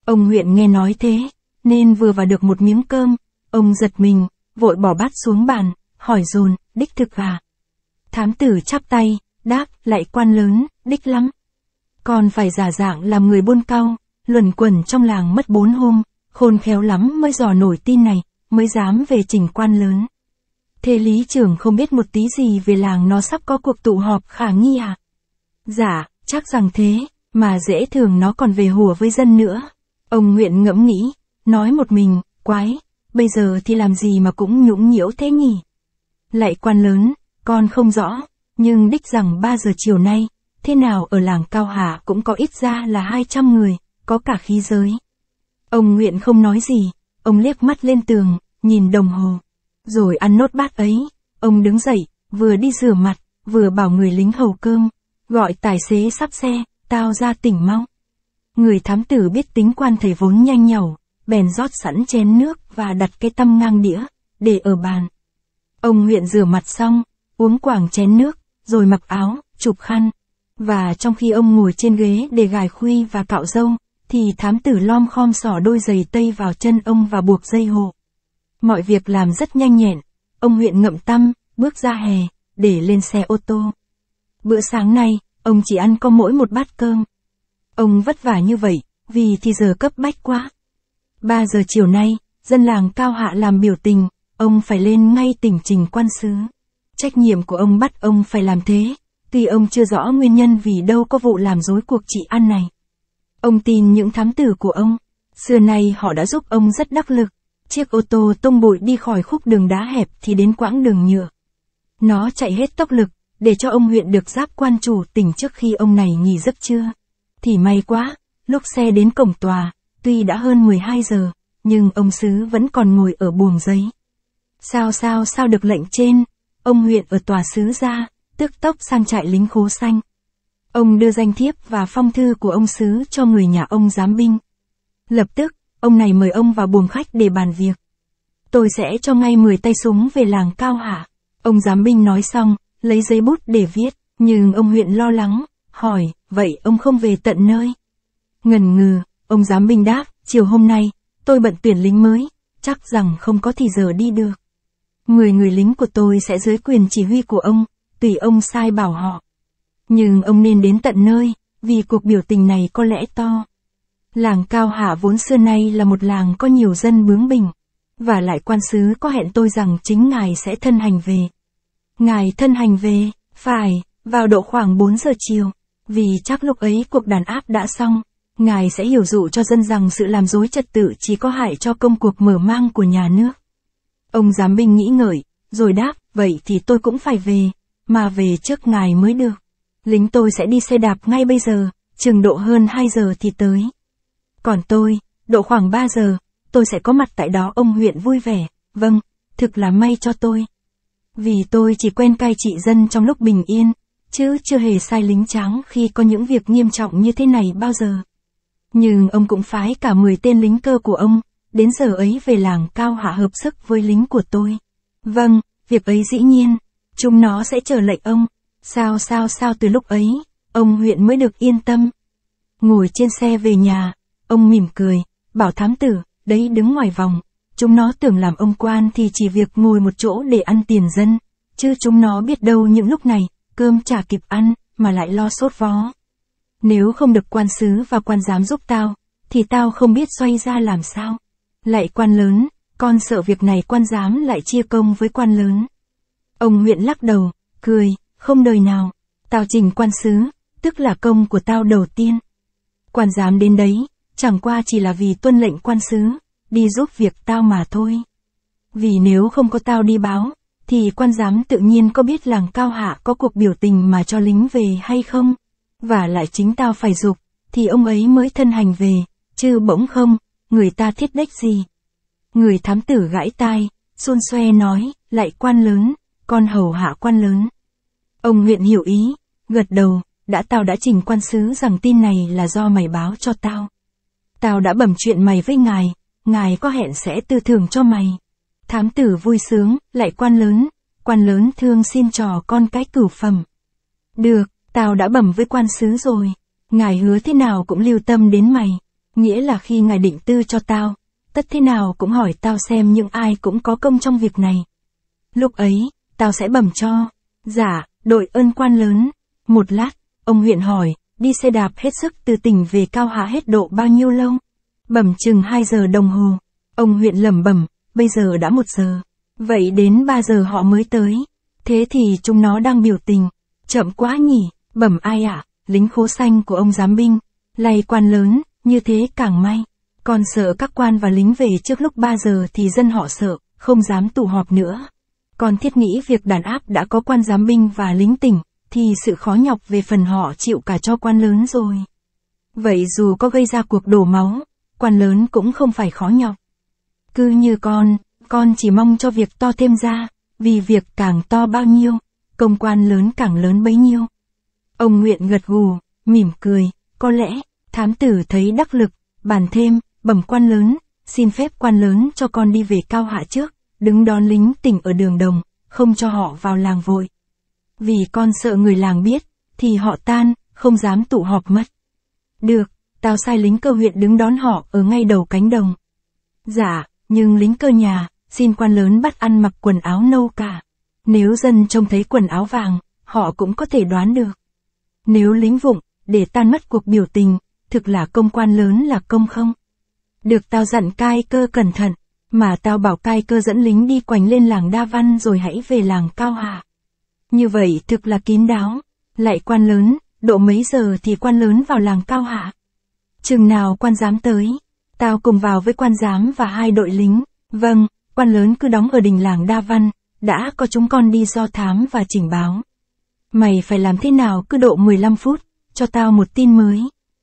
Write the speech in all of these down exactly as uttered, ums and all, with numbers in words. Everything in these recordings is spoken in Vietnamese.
Ông huyện nghe nói thế, nên vừa vào được một miếng cơm, ông giật mình, vội bỏ bát xuống bàn, hỏi dồn, đích thực à? Thám tử chắp tay, đáp, lạy quan lớn, đích lắm. Còn phải giả dạng làm người buôn cau, luẩn quẩn trong làng mất bốn hôm, khôn khéo lắm mới dò nổi tin này, mới dám về trình quan lớn. Thế lý trưởng không biết một tí gì về làng nó sắp có cuộc tụ họp khả nghi à? Dạ, chắc rằng thế, mà dễ thường nó còn về hùa với dân nữa. Ông huyện ngẫm nghĩ, nói một mình, quái, bây giờ thì làm gì mà cũng nhũng nhiễu thế nhỉ? Lạy quan lớn, con không rõ, nhưng đích rằng ba giờ chiều nay, thế nào ở làng Cao Hạ cũng có ít ra là hai trăm người, có cả khí giới. Ông huyện không nói gì, ông liếc mắt lên tường, nhìn đồng hồ. Rồi ăn nốt bát ấy, ông đứng dậy, vừa đi rửa mặt, vừa bảo người lính hầu cơm, gọi tài xế sắp xe, tao ra tỉnh mau. Người thám tử biết tính quan thầy vốn nhanh nhảu, bèn rót sẵn chén nước và đặt cái tăm ngang đĩa, để ở bàn. Ông huyện rửa mặt xong, uống quảng chén nước, rồi mặc áo, chụp khăn. Và trong khi ông ngồi trên ghế để gài khuy và cạo râu, thì thám tử lom khom xỏ đôi giày tây vào chân ông và buộc dây hộ. Mọi việc làm rất nhanh nhẹn, ông huyện ngậm tăm, bước ra hè, để lên xe ô tô. Bữa sáng nay, ông chỉ ăn có mỗi một bát cơm. Ông vất vả như vậy, vì thì giờ cấp bách quá. Ba giờ chiều nay, dân làng Cao Hạ làm biểu tình, ông phải lên ngay tỉnh trình quan sứ. Trách nhiệm của ông bắt ông phải làm thế, tuy ông chưa rõ nguyên nhân vì đâu có vụ làm rối cuộc trị an này. Ông tin những thám tử của ông, xưa nay họ đã giúp ông rất đắc lực. Chiếc ô tô tung bụi đi khỏi khúc đường đá hẹp thì đến quãng đường nhựa. Nó chạy hết tốc lực, để cho ông huyện được giáp quan chủ tỉnh trước khi ông này nghỉ giấc trưa. Thì may quá, lúc xe đến cổng tòa, tuy đã hơn mười hai giờ, nhưng ông sứ vẫn còn ngồi ở buồng giấy. Sao sao sao được lệnh trên, ông huyện ở tòa sứ ra, tức tốc sang trại lính khố xanh. Ông đưa danh thiếp và phong thư của ông sứ cho người nhà ông giám binh. Lập tức, ông này mời ông vào buồng khách để bàn việc. Tôi sẽ cho ngay mười tay súng về làng Cao Hạ. Ông giám binh nói xong, lấy giấy bút để viết, nhưng ông huyện lo lắng, hỏi, vậy ông không về tận nơi? Ngần ngừ, ông giám binh đáp, chiều hôm nay, tôi bận tuyển lính mới, chắc rằng không có thì giờ đi được. Mười người lính của tôi sẽ dưới quyền chỉ huy của ông, tùy ông sai bảo họ. Nhưng ông nên đến tận nơi, vì cuộc biểu tình này có lẽ to. Làng Cao Hạ vốn xưa nay là một làng có nhiều dân bướng bỉnh, và lại quan sứ có hẹn tôi rằng chính ngài sẽ thân hành về. Ngài thân hành về, phải, vào độ khoảng bốn giờ chiều, vì chắc lúc ấy cuộc đàn áp đã xong, ngài sẽ hiểu dụ cho dân rằng sự làm rối trật tự chỉ có hại cho công cuộc mở mang của nhà nước. Ông giám binh nghĩ ngợi, rồi đáp, vậy thì tôi cũng phải về, mà về trước ngài mới được. Lính tôi sẽ đi xe đạp ngay bây giờ, chừng độ hơn hai giờ thì tới. Còn tôi, độ khoảng ba giờ, tôi sẽ có mặt tại đó. Ông huyện vui vẻ, vâng, thực là may cho tôi. Vì tôi chỉ quen cai trị dân trong lúc bình yên, chứ chưa hề sai lính tráng khi có những việc nghiêm trọng như thế này bao giờ. Nhưng ông cũng phái cả mười tên lính cơ của ông, đến giờ ấy về làng Cao Hạ hợp sức với lính của tôi. Vâng, việc ấy dĩ nhiên, chúng nó sẽ chờ lệnh ông. Sao sao sao từ lúc ấy, ông huyện mới được yên tâm. Ngồi trên xe về nhà, ông mỉm cười, bảo thám tử, đấy đứng ngoài vòng, chúng nó tưởng làm ông quan thì chỉ việc ngồi một chỗ để ăn tiền dân, chứ chúng nó biết đâu những lúc này, cơm chả kịp ăn, mà lại lo sốt vó. Nếu không được quan sứ và quan giám giúp tao, thì tao không biết xoay ra làm sao. Lạy quan lớn, con sợ việc này quan giám lại chia công với quan lớn. Ông huyện lắc đầu, cười, không đời nào, tao trình quan sứ, tức là công của tao đầu tiên. Quan giám đến đấy, chẳng qua chỉ là vì tuân lệnh quan sứ, đi giúp việc tao mà thôi. Vì nếu không có tao đi báo, thì quan giám tự nhiên có biết làng Cao Hạ có cuộc biểu tình mà cho lính về hay không. Và lại chính tao phải giục, thì ông ấy mới thân hành về, chứ bỗng không, người ta thiết đếch gì. Người thám tử gãi tai, xôn xoe nói, lạy quan lớn, con hầu hạ quan lớn. Ông huyện hiểu ý, gật đầu, đã tao đã trình quan sứ rằng tin này là do mày báo cho tao. Tao đã bẩm chuyện mày với ngài, ngài có hẹn sẽ tư thưởng cho mày. Thám tử vui sướng, lại quan lớn, quan lớn thương xin trò con cái cửu phẩm. Được, tao đã bẩm với quan sứ rồi, ngài hứa thế nào cũng lưu tâm đến mày. Nghĩa là khi ngài định tư cho tao, tất thế nào cũng hỏi tao xem những ai cũng có công trong việc này. Lúc ấy, tao sẽ bẩm cho. Dạ, đội ơn quan lớn. Một lát, ông huyện hỏi, đi xe đạp hết sức từ tỉnh về Cao Hạ hết độ bao nhiêu lâu? Bẩm chừng hai giờ đồng hồ. Ông huyện lẩm bẩm, bây giờ đã một giờ. Vậy đến ba giờ họ mới tới. Thế thì chúng nó đang biểu tình. Chậm quá nhỉ, bẩm ai ạ, à? Lính khố xanh của ông giám binh. Lạy quan lớn, như thế càng may. Còn sợ các quan và lính về trước lúc ba giờ thì dân họ sợ, không dám tụ họp nữa. Còn thiết nghĩ việc đàn áp đã có quan giám binh và lính tỉnh, thì sự khó nhọc về phần họ chịu cả cho quan lớn rồi. Vậy dù có gây ra cuộc đổ máu, quan lớn cũng không phải khó nhọc. Cứ như con, con chỉ mong cho việc to thêm ra, vì việc càng to bao nhiêu, công quan lớn càng lớn bấy nhiêu. Ông huyện gật gù, mỉm cười, có lẽ, thám tử thấy đắc lực, bàn thêm, bẩm quan lớn, xin phép quan lớn cho con đi về Cao Hạ trước, đứng đón lính tỉnh ở đường đồng, không cho họ vào làng vội. Vì con sợ người làng biết, thì họ tan, không dám tụ họp mất. Được, tao sai lính cơ huyện đứng đón họ ở ngay đầu cánh đồng. Dạ, nhưng lính cơ nhà, xin quan lớn bắt ăn mặc quần áo nâu cả. Nếu dân trông thấy quần áo vàng, họ cũng có thể đoán được. Nếu lính vụng, để tan mất cuộc biểu tình, thực là công quan lớn là công không? Được tao dặn cai cơ cẩn thận, mà tao bảo cai cơ dẫn lính đi quanh lên làng Đa Văn rồi hãy về làng Cao Hạ. Như vậy thực là kín đáo. Lại quan lớn, độ mấy giờ thì quan lớn vào làng Cao Hạ? Chừng nào quan giám tới? Tao cùng vào với quan giám và hai đội lính. Vâng, quan lớn cứ đóng ở đình làng Đa Văn, đã có chúng con đi do thám và chỉnh báo. Mày phải làm thế nào cứ độ mười lăm phút, cho tao một tin mới.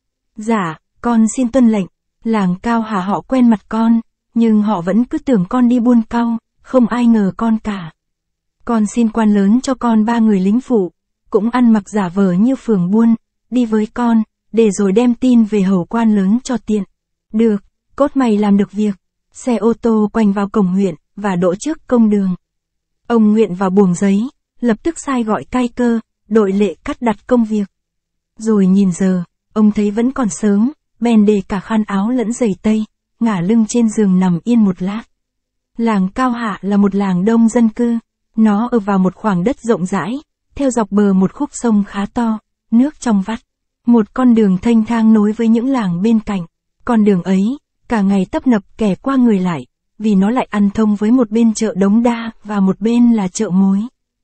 Dạ, con xin tuân lệnh. Làng Cao Hạ họ quen mặt con, nhưng họ vẫn cứ tưởng con đi buôn cau, không ai ngờ con cả. Con xin quan lớn cho con ba người lính phụ, cũng ăn mặc giả vờ như phường buôn, đi với con, để rồi đem tin về hầu quan lớn cho tiện. Được, cốt mày làm được việc. Xe ô tô quanh vào cổng huyện, và đỗ trước công đường. Ông huyện vào buồng giấy, lập tức sai gọi cai cơ, đội lệ cắt đặt công việc. Rồi nhìn giờ, ông thấy vẫn còn sớm, bèn để cả khăn áo lẫn giày tây, ngả lưng trên giường nằm yên một lát. Làng Cao Hạ là một làng đông dân cư, nó ở vào một khoảng đất rộng rãi, theo dọc bờ một khúc sông khá to, nước trong vắt. Một con đường thênh thang nối với những làng bên cạnh. Con đường ấy, cả ngày tấp nập kẻ qua người lại, vì nó lại ăn thông với một bên chợ Đống Đa và một bên là chợ Mối.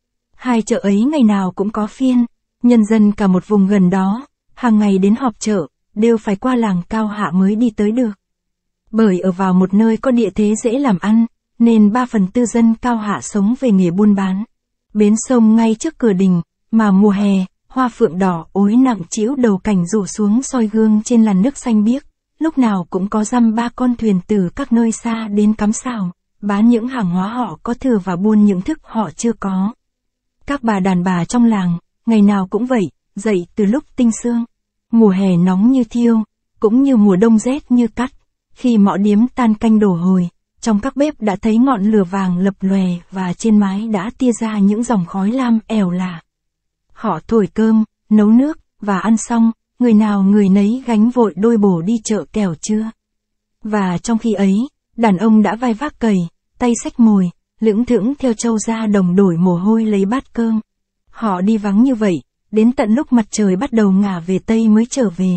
Hai chợ ấy ngày nào cũng có phiên, nhân dân cả một vùng gần đó, hàng ngày đến họp chợ, đều phải qua làng Cao Hạ mới đi tới được. Bởi ở vào một nơi có địa thế dễ làm ăn, nên ba phần tư dân Cao Hạ sống về nghề buôn bán. Bến sông ngay trước cửa đình, mà mùa hè, hoa phượng đỏ ối nặng trĩu đầu cảnh rủ xuống soi gương trên làn nước xanh biếc, lúc nào cũng có dăm ba con thuyền từ các nơi xa đến cắm sào, bán những hàng hóa họ có thừa và buôn những thức họ chưa có. Các bà đàn bà trong làng, ngày nào cũng vậy, dậy từ lúc tinh sương. Mùa hè nóng như thiêu, cũng như mùa đông rét như cắt. Khi mõ điếm tan canh đổ hồi, trong các bếp đã thấy ngọn lửa vàng lập lòe và trên mái đã tia ra những dòng khói lam ẻo lả. Họ thổi cơm, nấu nước, và ăn xong, người nào người nấy gánh vội đôi bổ đi chợ kẻo trưa. Và trong khi ấy, đàn ông đã vai vác cày, tay xách mồi, lững thững theo trâu ra đồng đổi mồ hôi lấy bát cơm. Họ đi vắng như vậy, đến tận lúc mặt trời bắt đầu ngả về tây mới trở về.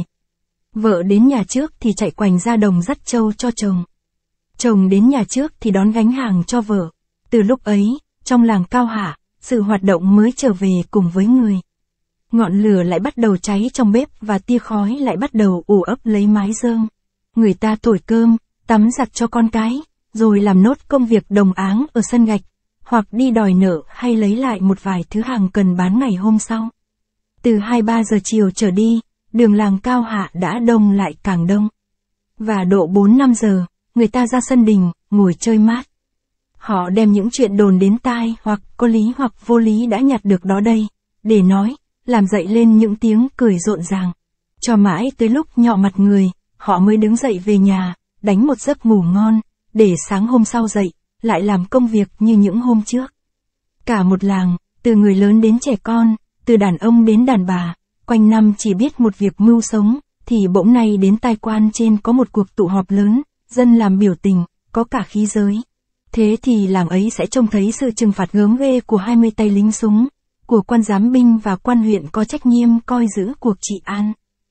Vợ đến nhà trước thì chạy quành ra đồng dắt trâu cho chồng. Chồng đến nhà trước thì đón gánh hàng cho vợ. Từ lúc ấy, trong làng Cao Hạ, sự hoạt động mới trở về cùng với người. Ngọn lửa lại bắt đầu cháy trong bếp và tia khói lại bắt đầu ù ấp lấy mái rơm. Người ta thổi cơm, tắm giặt cho con cái, rồi làm nốt công việc đồng áng ở sân gạch, hoặc đi đòi nợ hay lấy lại một vài thứ hàng cần bán ngày hôm sau. Từ hai ba giờ chiều trở đi, đường làng Cao Hạ đã đông lại càng đông. Và độ bốn năm giờ, người ta ra sân đình, ngồi chơi mát. Họ đem những chuyện đồn đến tai hoặc có lý hoặc vô lý đã nhặt được đó đây, để nói, làm dậy lên những tiếng cười rộn ràng. Cho mãi tới lúc nhọ mặt người, họ mới đứng dậy về nhà, đánh một giấc ngủ ngon, để sáng hôm sau dậy, lại làm công việc như những hôm trước. Cả một làng, từ người lớn đến trẻ con, từ đàn ông đến đàn bà, quanh năm chỉ biết một việc mưu sống, thì bỗng nay đến tai quan trên có một cuộc tụ họp lớn, dân làm biểu tình, có cả khí giới. Thế thì làng ấy sẽ trông thấy sự trừng phạt gớm ghê của hai mươi tay lính súng, của quan giám binh và quan huyện có trách nhiệm coi giữ cuộc trị an.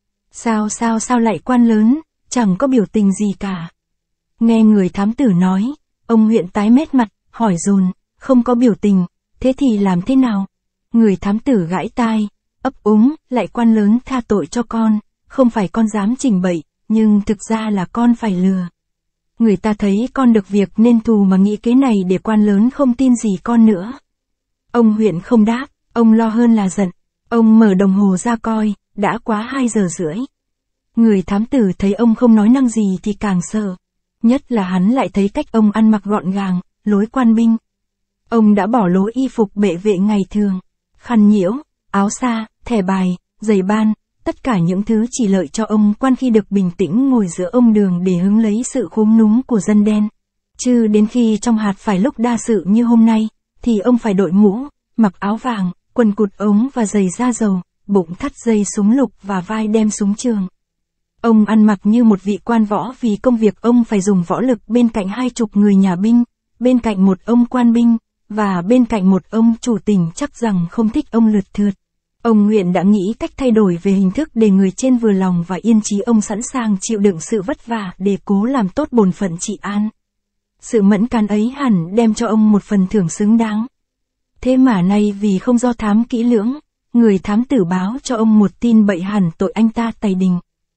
Sao sao sao lại quan lớn, chẳng có biểu tình gì cả. Nghe người thám tử nói, ông huyện tái mét mặt, hỏi dồn, không có biểu tình, thế thì làm thế nào? Người thám tử gãi tai, ấp úng, lại quan lớn tha tội cho con, không phải con dám trình bậy, nhưng thực ra là con phải lừa. Người ta thấy con được việc nên thù mà nghĩ kế này để quan lớn không tin gì con nữa. Ông huyện không đáp, ông lo hơn là giận. Ông mở đồng hồ ra coi, đã quá hai giờ rưỡi. Người thám tử thấy ông không nói năng gì thì càng sợ. Nhất là hắn lại thấy cách ông ăn mặc gọn gàng, lối quan binh. Ông đã bỏ lối y phục bệ vệ ngày thường, khăn nhiễu, áo sa, thẻ bài, giày ban, tất cả những thứ chỉ lợi cho ông quan khi được bình tĩnh ngồi giữa ông đường để hứng lấy sự khúm núm của dân đen. Chứ đến khi trong hạt phải lúc đa sự như hôm nay, thì ông phải đội mũ, mặc áo vàng, quần cụt ống và giày da dầu, bụng thắt dây súng lục và vai đem súng trường. Ông ăn mặc như một vị quan võ vì công việc ông phải dùng võ lực bên cạnh hai chục người nhà binh, bên cạnh một ông quan binh, và bên cạnh một ông chủ tỉnh chắc rằng không thích ông lượt thượt. Ông huyện đã nghĩ cách thay đổi về hình thức để người trên vừa lòng và yên chí ông sẵn sàng chịu đựng sự vất vả để cố làm tốt bổn phận trị an. Sự mẫn cán ấy hẳn đem cho ông một phần thưởng xứng đáng. Thế mà nay vì không do thám kỹ lưỡng, người thám tử báo cho ông một tin bậy hẳn tội anh ta tày đình.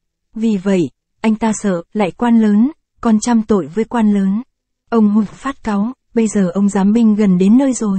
Vì vậy, anh ta sợ lại quan lớn, còn trăm tội với quan lớn. Ông hụt phát cáu, bây giờ ông giám binh gần đến nơi rồi.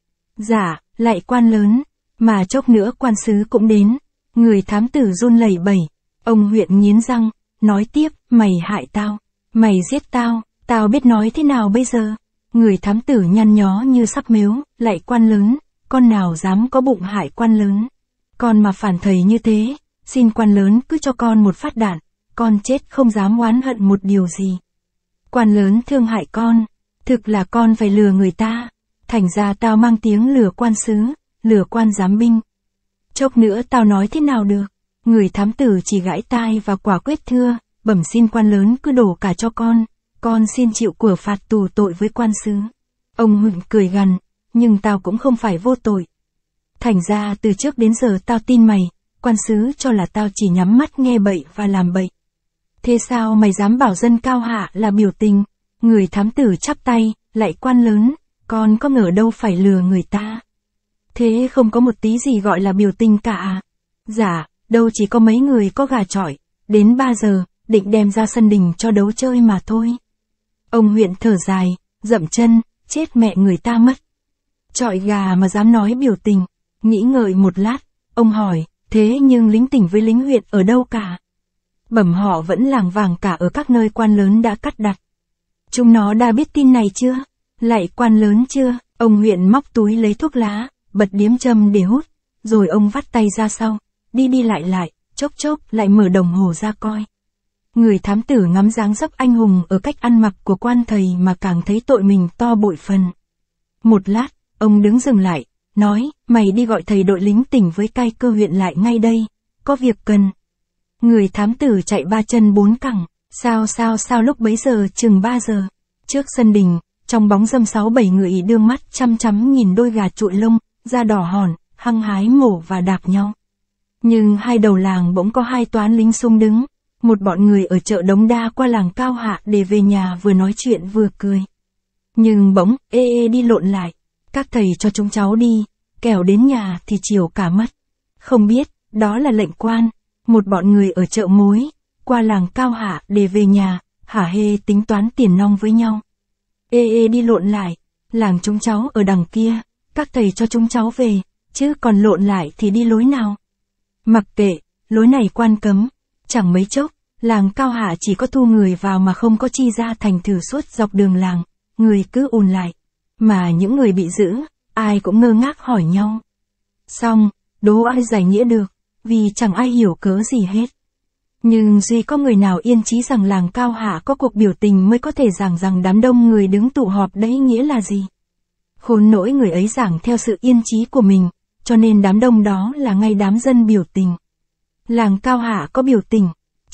Dạ, lại quan lớn, mà chốc nữa quan sứ cũng đến. Người thám tử run lẩy bẩy. Ông huyện nghiến răng, nói tiếp, mày hại tao, mày giết tao, tao biết nói thế nào bây giờ. Người thám tử nhăn nhó như sắp mếu, lại quan lớn, con nào dám có bụng hại quan lớn. Con mà phản thầy như thế, xin quan lớn cứ cho con một phát đạn, con chết không dám oán hận một điều gì. Quan lớn thương hại con, thực là con phải lừa người ta, thành ra tao mang tiếng lừa quan sứ, lừa quan giám binh. Chốc nữa tao nói thế nào được, người thám tử chỉ gãi tai và quả quyết thưa, bẩm xin quan lớn cứ đổ cả cho con, con xin chịu của phạt tù tội với quan sứ. Ông huyện cười gằn, nhưng tao cũng không phải vô tội. Thành ra từ trước đến giờ tao tin mày, quan sứ cho là tao chỉ nhắm mắt nghe bậy và làm bậy. Thế sao mày dám bảo dân cao hạ là biểu tình? Người thám tử chắp tay, lại quan lớn, con có ngờ đâu phải lừa người ta. Thế không có một tí gì gọi là biểu tình cả à? Dạ, đâu chỉ có mấy người có gà chọi, đến ba giờ, định đem ra sân đình cho đấu chơi mà thôi. Ông huyện thở dài, dậm chân, chết mẹ người ta mất. Chọi gà mà dám nói biểu tình, nghĩ ngợi một lát, ông hỏi, thế nhưng lính tỉnh với lính huyện ở đâu cả? Bẩm họ vẫn làng vàng cả ở các nơi quan lớn đã cắt đặt. Chúng nó đã biết tin này chưa? Lại quan lớn chưa? Ông huyện móc túi lấy thuốc lá, bật điếm châm để hút, rồi ông vắt tay ra sau, đi đi lại lại, chốc chốc lại mở đồng hồ ra coi. Người thám tử ngắm dáng dấp anh hùng ở cách ăn mặc của quan thầy mà càng thấy tội mình to bội phần. Một lát, ông đứng dừng lại, nói, mày đi gọi thầy đội lính tỉnh với cai cơ huyện lại ngay đây, có việc cần. Người thám tử chạy ba chân bốn cẳng, sao sao sao lúc bấy giờ chừng ba giờ, trước sân đình, trong bóng râm sáu bảy người đương mắt chăm chăm nhìn đôi gà trụi lông, da đỏ hòn, hăng hái mổ và đạp nhau. Nhưng hai đầu làng bỗng có hai toán lính súng đứng, một bọn người ở chợ Đống Đa qua làng Cao Hạ để về nhà vừa nói chuyện vừa cười. Nhưng bỗng, ê ê đi lộn lại, các thầy cho chúng cháu đi, kẻo đến nhà thì chiều cả mất. Không biết, đó là lệnh quan, một bọn người ở chợ mối, qua làng Cao Hạ để về nhà, hả hê tính toán tiền nong với nhau. Ê ê đi lộn lại, làng chúng cháu ở đằng kia, các thầy cho chúng cháu về, chứ còn lộn lại thì đi lối nào. Mặc kệ, lối này quan cấm, chẳng mấy chốc, làng Cao Hạ chỉ có thu người vào mà không có chi ra thành thử suốt dọc đường làng, người cứ ùn lại, mà những người bị giữ, ai cũng ngơ ngác hỏi nhau. Xong, đố ai giải nghĩa được, vì chẳng ai hiểu cớ gì hết. Nhưng duy có người nào yên chí rằng làng Cao Hạ có cuộc biểu tình mới có thể giảng rằng đám đông người đứng tụ họp đấy nghĩa là gì. Khốn nỗi người ấy giảng theo sự yên chí của mình, cho nên đám đông đó là ngay đám dân biểu tình. Làng Cao Hạ có biểu tình,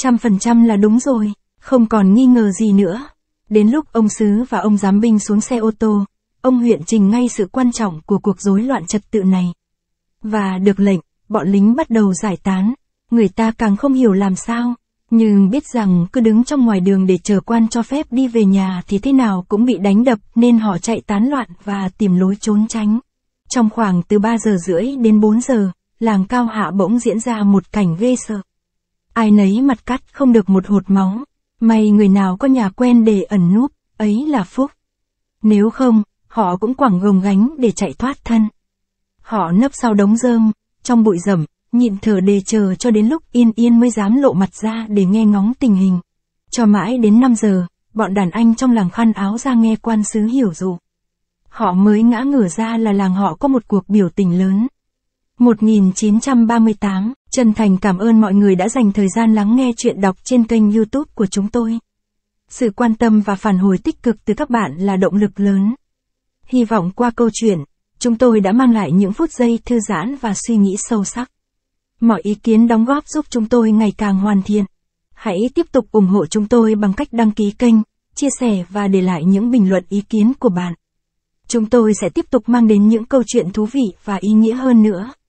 Trăm phần trăm là đúng rồi, không còn nghi ngờ gì nữa. Đến lúc ông Sứ và ông Giám binh xuống xe ô tô, ông huyện trình ngay sự quan trọng của cuộc rối loạn trật tự này. Và được lệnh, bọn lính bắt đầu giải tán. Người ta càng không hiểu làm sao, nhưng biết rằng cứ đứng trong ngoài đường để chờ quan cho phép đi về nhà thì thế nào cũng bị đánh đập nên họ chạy tán loạn và tìm lối trốn tránh. Trong khoảng từ ba giờ rưỡi đến bốn giờ, làng Cao Hạ bỗng diễn ra một cảnh ghê sợ. Ai nấy mặt cắt không được một hột máu, may người nào có nhà quen để ẩn núp, ấy là phúc. Nếu không, họ cũng quẳng gồng gánh để chạy thoát thân. Họ nấp sau đống rơm, trong bụi rậm, nhịn thở để chờ cho đến lúc Yên Yên mới dám lộ mặt ra để nghe ngóng tình hình. Cho mãi đến năm giờ, bọn đàn anh trong làng khăn áo ra nghe quan sứ hiểu dụ. Họ mới ngã ngửa ra là làng họ có một cuộc biểu tình lớn. một nghìn chín trăm ba mươi tám, chân thành cảm ơn mọi người đã dành thời gian lắng nghe chuyện đọc trên kênh YouTube của chúng tôi. Sự quan tâm và phản hồi tích cực từ các bạn là động lực lớn. Hy vọng qua câu chuyện, chúng tôi đã mang lại những phút giây thư giãn và suy nghĩ sâu sắc. Mọi ý kiến đóng góp giúp chúng tôi ngày càng hoàn thiện. Hãy tiếp tục ủng hộ chúng tôi bằng cách đăng ký kênh, chia sẻ và để lại những bình luận ý kiến của bạn. Chúng tôi sẽ tiếp tục mang đến những câu chuyện thú vị và ý nghĩa hơn nữa.